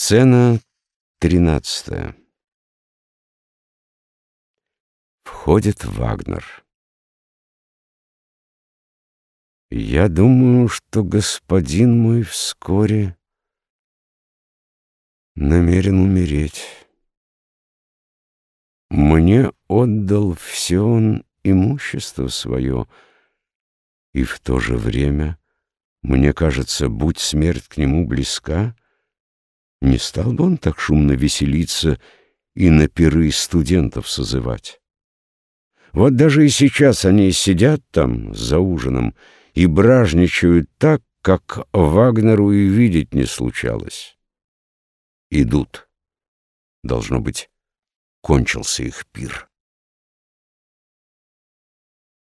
Сцена 13. Входит Вагнер. Я думаю, что господин мой вскоре намерен умереть. Мне отдал все он имущество свое, и в то же время, мне кажется, будь смерть к нему близка, не стал бы он так шумно веселиться и на пиры студентов созывать. Вот даже и сейчас они сидят там за ужином и бражничают так, как Вагнеру и видеть не случалось. Идут. Должно быть, кончился их пир.